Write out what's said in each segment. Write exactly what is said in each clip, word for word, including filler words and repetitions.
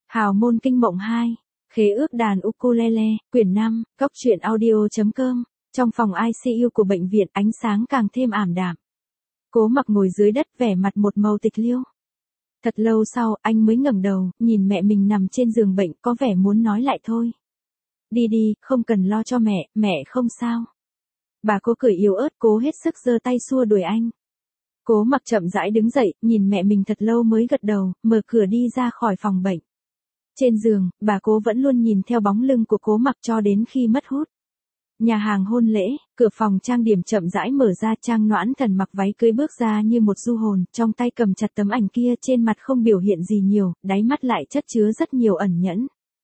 Hào môn kinh mộng hai, khế ước đàn ukulele, quyển năm, góc truyện audio.com. Trong phòng i xê u của bệnh viện, ánh sáng càng thêm ảm đạm. Cố Mặc ngồi dưới đất vẻ mặt một màu tịch liêu. Thật lâu sau, anh mới ngẩng đầu, nhìn mẹ mình nằm trên giường bệnh, có vẻ muốn nói lại thôi. Đi đi, không cần lo cho mẹ, mẹ không sao. Bà Cố cười yếu ớt, cố hết sức giơ tay xua đuổi anh. Cố Mặc chậm rãi đứng dậy, nhìn mẹ mình thật lâu mới gật đầu, mở cửa đi ra khỏi phòng bệnh. Trên giường, bà Cố vẫn luôn nhìn theo bóng lưng của Cố Mặc cho đến khi mất hút. Nhà hàng hôn lễ, cửa phòng trang điểm chậm rãi mở ra, Trang Noãn Thần mặc váy cưới bước ra như một du hồn, trong tay cầm chặt tấm ảnh kia, trên mặt không biểu hiện gì nhiều, đáy mắt lại chất chứa rất nhiều ẩn nhẫn.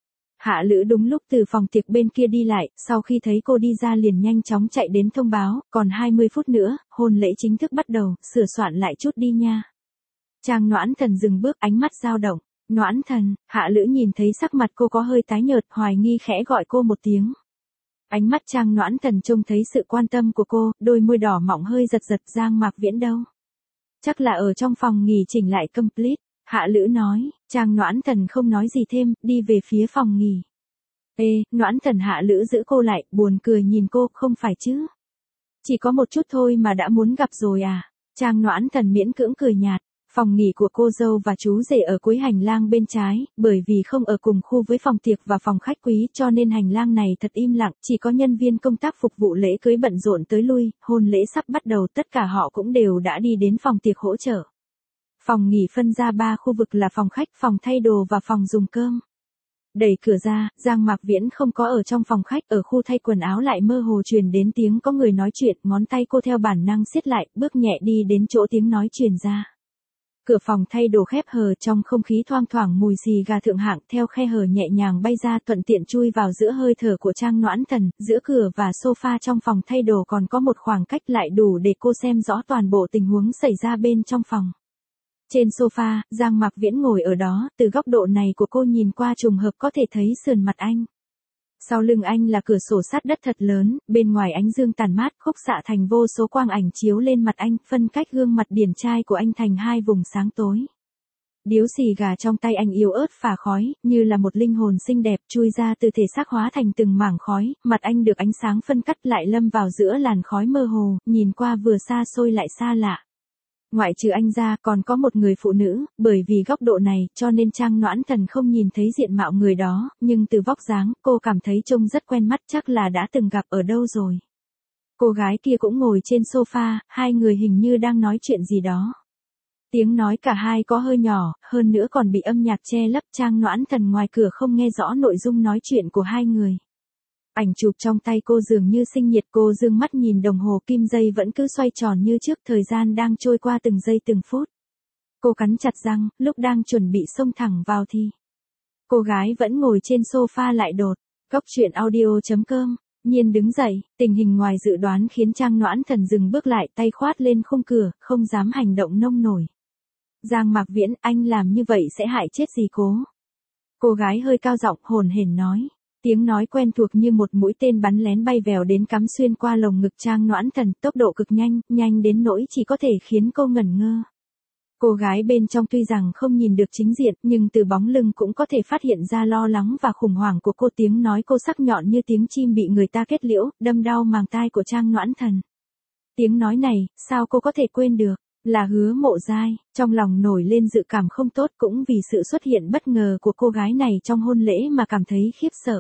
Hạ Lữ đúng lúc từ phòng tiệc bên kia đi lại, sau khi thấy cô đi ra liền nhanh chóng chạy đến thông báo, còn hai mươi phút nữa, hôn lễ chính thức bắt đầu, sửa soạn lại chút đi nha. Trang Noãn Thần dừng bước, ánh mắt dao động. Noãn Thần, Hạ Lữ nhìn thấy sắc mặt cô có hơi tái nhợt, hoài nghi khẽ gọi cô một tiếng. Ánh mắt Trang Noãn Thần trông thấy sự quan tâm của cô, đôi môi đỏ mọng hơi giật giật. Giang Mạc Viễn đâu? Chắc là ở trong phòng nghỉ chỉnh lại complete. Hạ Lữ nói. Trang Noãn Thần không nói gì thêm, đi về phía phòng nghỉ. Ê, Noãn Thần. Hạ Lữ giữ cô lại, buồn cười nhìn cô, không phải chứ? Chỉ có một chút thôi mà đã muốn gặp rồi à? Trang Noãn Thần miễn cưỡng cười nhạt. Phòng nghỉ của cô dâu và chú rể ở cuối hành lang bên trái, bởi vì không ở cùng khu với phòng tiệc và phòng khách quý cho nên hành lang này thật im lặng, chỉ có nhân viên công tác phục vụ lễ cưới bận rộn tới lui, hôn lễ sắp bắt đầu, tất cả họ cũng đều đã đi đến phòng tiệc hỗ trợ. Phòng nghỉ phân ra ba khu vực là phòng khách, phòng thay đồ và phòng dùng cơm. Đẩy cửa ra, Giang Mạc Viễn không có ở trong phòng khách, ở khu thay quần áo lại mơ hồ truyền đến tiếng có người nói chuyện, ngón tay cô theo bản năng siết lại, bước nhẹ đi đến chỗ tiếng nói truyền ra. Cửa phòng thay đồ khép hờ, trong không khí thoang thoảng mùi xì gà thượng hạng theo khe hở nhẹ nhàng bay ra, thuận tiện chui vào giữa hơi thở của Trang Noãn Thần. Giữa cửa và sofa trong phòng thay đồ còn có một khoảng cách lại đủ để cô xem rõ toàn bộ tình huống xảy ra bên trong phòng. Trên sofa, Giang Mạc Viễn ngồi ở đó, từ góc độ này của cô nhìn qua trùng hợp có thể thấy sườn mặt anh. Sau lưng anh là cửa sổ sát đất thật lớn, bên ngoài ánh dương tàn mát, khúc xạ thành vô số quang ảnh chiếu lên mặt anh, phân cách gương mặt điển trai của anh thành hai vùng sáng tối. Điếu xì gà trong tay anh yếu ớt phả khói, như là một linh hồn xinh đẹp chui ra từ thể xác hóa thành từng mảng khói, mặt anh được ánh sáng phân cắt lại lâm vào giữa làn khói mơ hồ, nhìn qua vừa xa xôi lại xa lạ. Ngoại trừ anh ra còn có một người phụ nữ, bởi vì góc độ này cho nên Trang Noãn Thần không nhìn thấy diện mạo người đó, nhưng từ vóc dáng cô cảm thấy trông rất quen mắt, chắc là đã từng gặp ở đâu rồi. Cô gái kia cũng ngồi trên sofa, hai người hình như đang nói chuyện gì đó. Tiếng nói cả hai có hơi nhỏ, hơn nữa còn bị âm nhạc che lấp. Trang Noãn Thần ngoài cửa không nghe rõ nội dung nói chuyện của hai người. Ảnh chụp trong tay cô dường như sinh nhiệt, cô dương mắt nhìn đồng hồ kim dây vẫn cứ xoay tròn như trước, thời gian đang trôi qua từng giây từng phút. Cô cắn chặt răng, lúc đang chuẩn bị xông thẳng vào thì cô gái vẫn ngồi trên sofa lại đột. Góc truyện audio.com. Nhiên đứng dậy, tình hình ngoài dự đoán khiến Trang Noãn Thần dừng bước lại, tay khoát lên khung cửa, không dám hành động nông nổi. Giang Mạc Viễn, anh làm như vậy sẽ hại chết dì Cố. Cô gái hơi cao giọng hồn hển nói. Tiếng nói quen thuộc như một mũi tên bắn lén bay vèo đến cắm xuyên qua lồng ngực Trang Noãn Thần, tốc độ cực nhanh, nhanh đến nỗi chỉ có thể khiến cô ngẩn ngơ. Cô gái bên trong tuy rằng không nhìn được chính diện, nhưng từ bóng lưng cũng có thể phát hiện ra lo lắng và khủng hoảng của cô. Tiếng nói cô sắc nhọn như tiếng chim bị người ta kết liễu, đâm đau màng tai của Trang Noãn Thần. Tiếng nói này, sao cô có thể quên được? Là Hứa Mộ Giai. Trong lòng nổi lên dự cảm không tốt, cũng vì sự xuất hiện bất ngờ của cô gái này trong hôn lễ mà cảm thấy khiếp sợ.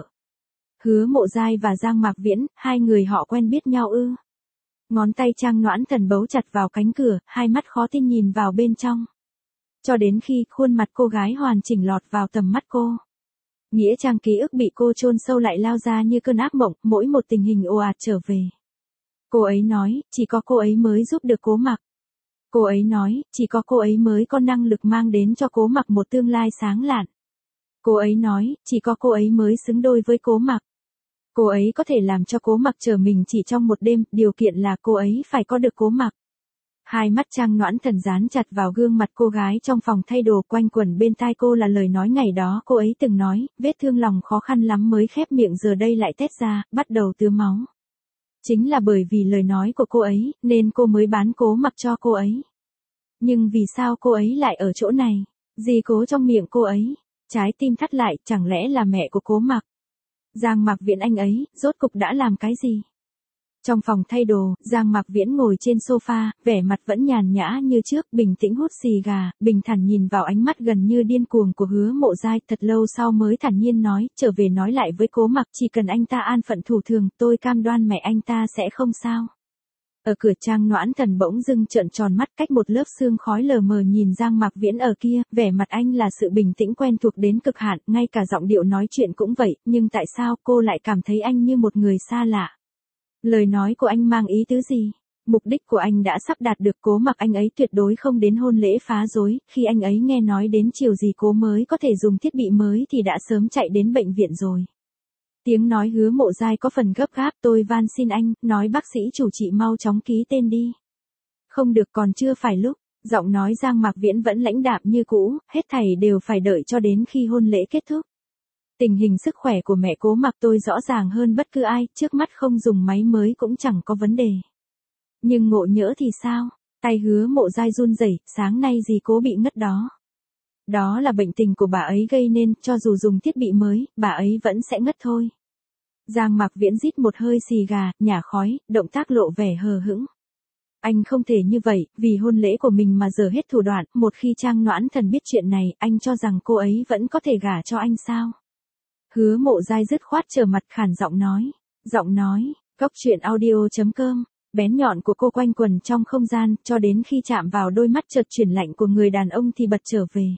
Hứa Mộ Giai và Giang Mạc Viễn, hai người họ quen biết nhau ư? Ngón tay Trang Noãn Thần bấu chặt vào cánh cửa, hai mắt khó tin nhìn vào bên trong. Cho đến khi khuôn mặt cô gái hoàn chỉnh lọt vào tầm mắt cô. Nghĩa trang ký ức bị cô chôn sâu lại lao ra như cơn ác mộng, mỗi một tình hình ồ ạt trở về. Cô ấy nói, chỉ có cô ấy mới giúp được Cố Mặc. Cô ấy nói, chỉ có cô ấy mới có năng lực mang đến cho Cố Mặc một tương lai sáng lạn. Cô ấy nói, chỉ có cô ấy mới xứng đôi với Cố Mặc. Cô ấy có thể làm cho Cố Mặc chờ mình chỉ trong một đêm, điều kiện là cô ấy phải có được Cố Mặc. Hai mắt Trang Noãn Thần dán chặt vào gương mặt cô gái trong phòng thay đồ, quanh quẩn bên tai cô là lời nói ngày đó cô ấy từng nói, vết thương lòng khó khăn lắm mới khép miệng giờ đây lại tét ra, bắt đầu tứa máu. Chính là bởi vì lời nói của cô ấy, nên cô mới bán Cố Mặc cho cô ấy. Nhưng vì sao cô ấy lại ở chỗ này? Dì Cố trong miệng cô ấy. Trái tim thắt lại, chẳng lẽ là mẹ của Cố Mặc? Giang Mạc Viễn anh ấy, rốt cục đã làm cái gì? Trong phòng thay đồ, Giang Mạc Viễn ngồi trên sofa, vẻ mặt vẫn nhàn nhã như trước, bình tĩnh hút xì gà, bình thản nhìn vào ánh mắt gần như điên cuồng của Hứa Mộ Giai, thật lâu sau mới thản nhiên nói, trở về nói lại với Cố Mặc, chỉ cần anh ta an phận thủ thường, tôi cam đoan mẹ anh ta sẽ không sao. Ở cửa Trang Noãn Thần bỗng dưng trợn tròn mắt, cách một lớp sương khói lờ mờ nhìn Giang Mạc Viễn ở kia, vẻ mặt anh là sự bình tĩnh quen thuộc đến cực hạn, ngay cả giọng điệu nói chuyện cũng vậy, nhưng tại sao cô lại cảm thấy anh như một người xa lạ? Lời nói của anh mang ý tứ gì? Mục đích của anh đã sắp đạt được, Cố Mặc anh ấy tuyệt đối không đến hôn lễ phá rối, khi anh ấy nghe nói đến chiều gì Cố mới có thể dùng thiết bị mới thì đã sớm chạy đến bệnh viện rồi. Tiếng nói Hứa Mộ Giai có phần gấp gáp, tôi van xin anh, nói bác sĩ chủ trị mau chóng ký tên đi. Không được, còn chưa phải lúc, giọng nói Giang Mạc Viễn vẫn lãnh đạm như cũ, hết thảy đều phải đợi cho đến khi hôn lễ kết thúc. Tình hình sức khỏe của mẹ Cố Mặc tôi rõ ràng hơn bất cứ ai, trước mắt không dùng máy mới cũng chẳng có vấn đề. Nhưng ngộ nhỡ thì sao? Tay Hứa Mộ Giai run rẩy, sáng nay dì Cố bị ngất đó. Đó là bệnh tình của bà ấy gây nên, cho dù dùng thiết bị mới, bà ấy vẫn sẽ ngất thôi. Giang Mạc Viễn rít một hơi xì gà, nhả khói, động tác lộ vẻ hờ hững. Anh không thể như vậy, vì hôn lễ của mình mà dở hết thủ đoạn, một khi Trang Noãn Thần biết chuyện này, anh cho rằng cô ấy vẫn có thể gả cho anh sao? Hứa Mộ Giai dứt khoát trở mặt, khản giọng nói. Giọng nói, Cốc Truyện Audio chấm com, bén nhọn của cô quanh quẩn trong không gian, cho đến khi chạm vào đôi mắt chợt chuyển lạnh của người đàn ông thì bật trở về.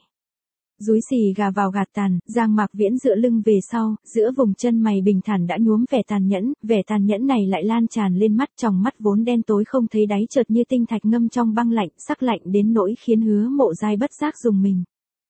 Dúi xì gà vào gạt tàn, Giang Mạc Viễn dựa lưng về sau, giữa vùng chân mày bình thản đã nhuốm vẻ tàn nhẫn, vẻ tàn nhẫn này lại lan tràn lên mắt, trong mắt vốn đen tối không thấy đáy chợt như tinh thạch ngâm trong băng lạnh, sắc lạnh đến nỗi khiến Hứa Mộ Giai bất giác rùng mình.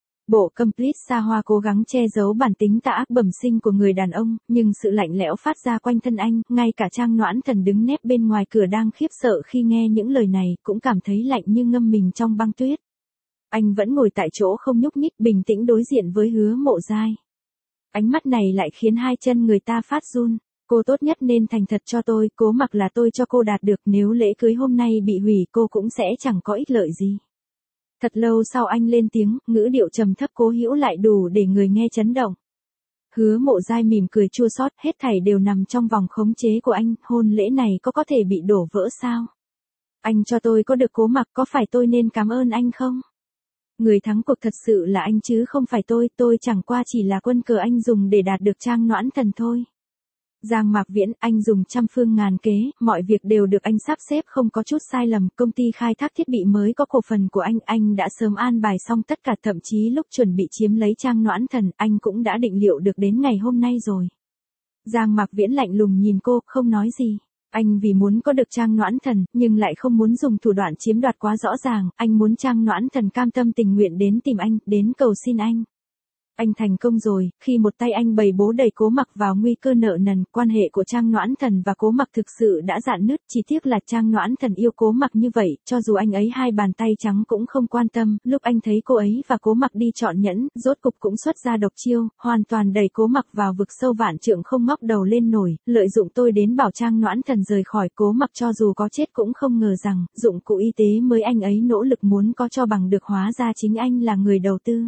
Bộ complete xa hoa cố gắng che giấu bản tính tà ác bẩm sinh của người đàn ông, nhưng sự lạnh lẽo phát ra quanh thân anh, ngay cả Trang Noãn Thần đứng nép bên ngoài cửa đang khiếp sợ khi nghe những lời này, cũng cảm thấy lạnh như ngâm mình trong băng tuyết. Anh vẫn ngồi tại chỗ không nhúc nhích, bình tĩnh đối diện với Hứa Mộ Giai. Ánh mắt này lại khiến hai chân người ta phát run. Cô tốt nhất nên thành thật cho tôi, Cố Mặc là tôi cho cô đạt được, nếu lễ cưới hôm nay bị hủy cô cũng sẽ chẳng có ích lợi gì. Thật lâu sau anh lên tiếng, ngữ điệu trầm thấp cố hữu lại đủ để người nghe chấn động. Hứa Mộ Giai mỉm cười chua xót, hết thảy đều nằm trong vòng khống chế của anh, hôn lễ này có có thể bị đổ vỡ sao? Anh cho tôi có được Cố Mặc, có phải tôi nên cảm ơn anh không? Người thắng cuộc thật sự là anh chứ không phải tôi, tôi chẳng qua chỉ là quân cờ anh dùng để đạt được Trang Noãn Thần thôi. Giang Mạc Viễn, anh dùng trăm phương ngàn kế, mọi việc đều được anh sắp xếp không có chút sai lầm, công ty khai thác thiết bị mới có cổ phần của anh, anh đã sớm an bài xong tất cả, thậm chí lúc chuẩn bị chiếm lấy Trang Noãn Thần, anh cũng đã định liệu được đến ngày hôm nay rồi. Giang Mạc Viễn lạnh lùng nhìn cô, không nói gì. Anh vì muốn có được Trang Noãn Thần, nhưng lại không muốn dùng thủ đoạn chiếm đoạt quá rõ ràng, anh muốn Trang Noãn Thần cam tâm tình nguyện đến tìm anh, đến cầu xin anh. Anh thành công rồi, khi một tay anh bày bố đẩy Cố Mặc vào nguy cơ nợ nần, quan hệ của Trang Noãn Thần và Cố Mặc thực sự đã rạn nứt, chỉ tiếc là Trang Noãn Thần yêu Cố Mặc như vậy, cho dù anh ấy hai bàn tay trắng cũng không quan tâm, lúc anh thấy cô ấy và Cố Mặc đi chọn nhẫn, rốt cục cũng xuất ra độc chiêu, hoàn toàn đẩy Cố Mặc vào vực sâu vạn trượng không ngóc đầu lên nổi, lợi dụng tôi đến bảo Trang Noãn Thần rời khỏi Cố Mặc, cho dù có chết cũng không ngờ rằng, dụng cụ y tế mới anh ấy nỗ lực muốn có cho bằng được hóa ra chính anh là người đầu tư.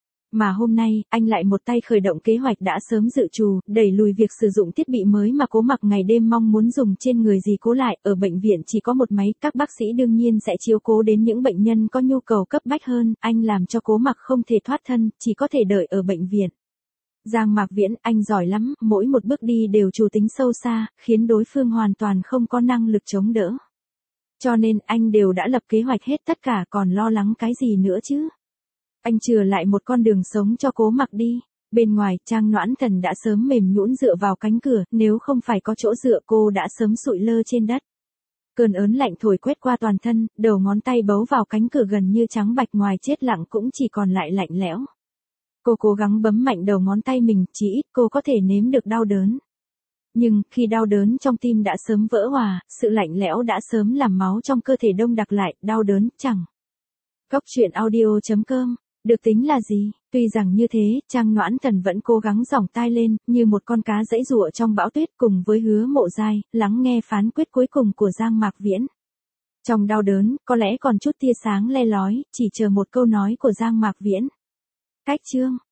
Mà hôm nay, anh lại một tay khởi động kế hoạch đã sớm dự trù, đẩy lùi việc sử dụng thiết bị mới mà Cố Mặc ngày đêm mong muốn dùng trên người dì Cố lại, ở bệnh viện chỉ có một máy, các bác sĩ đương nhiên sẽ chiếu cố đến những bệnh nhân có nhu cầu cấp bách hơn, anh làm cho Cố Mặc không thể thoát thân, chỉ có thể đợi ở bệnh viện. Giang Mạc Viễn, anh giỏi lắm, mỗi một bước đi đều chủ tính sâu xa, khiến đối phương hoàn toàn không có năng lực chống đỡ. Cho nên anh đều đã lập kế hoạch hết tất cả, còn lo lắng cái gì nữa chứ? Anh chừa lại một con đường sống cho Cố Mặc đi. Bên ngoài, Trang Noãn Thần đã sớm mềm nhũn dựa vào cánh cửa, nếu không phải có chỗ dựa cô đã sớm sụi lơ trên đất. Cơn ớn lạnh thổi quét qua toàn thân, đầu ngón tay bấu vào cánh cửa gần như trắng bạch, ngoài chết lặng cũng chỉ còn lại lạnh lẽo. Cô cố gắng bấm mạnh đầu ngón tay mình, chỉ ít cô có thể nếm được đau đớn. Nhưng, khi đau đớn trong tim đã sớm vỡ hòa, sự lạnh lẽo đã sớm làm máu trong cơ thể đông đặc lại, đau đớn, chẳng. Cốc Truyện Audio chấm com, được tính là gì? Tuy rằng như thế, Trang Noãn Thần vẫn cố gắng giỏng tai lên, như một con cá giãy giụa trong bão tuyết, cùng với Hứa Mộ Giai, lắng nghe phán quyết cuối cùng của Giang Mạc Viễn. Trong đau đớn, có lẽ còn chút tia sáng le lói, chỉ chờ một câu nói của Giang Mạc Viễn. Cách chương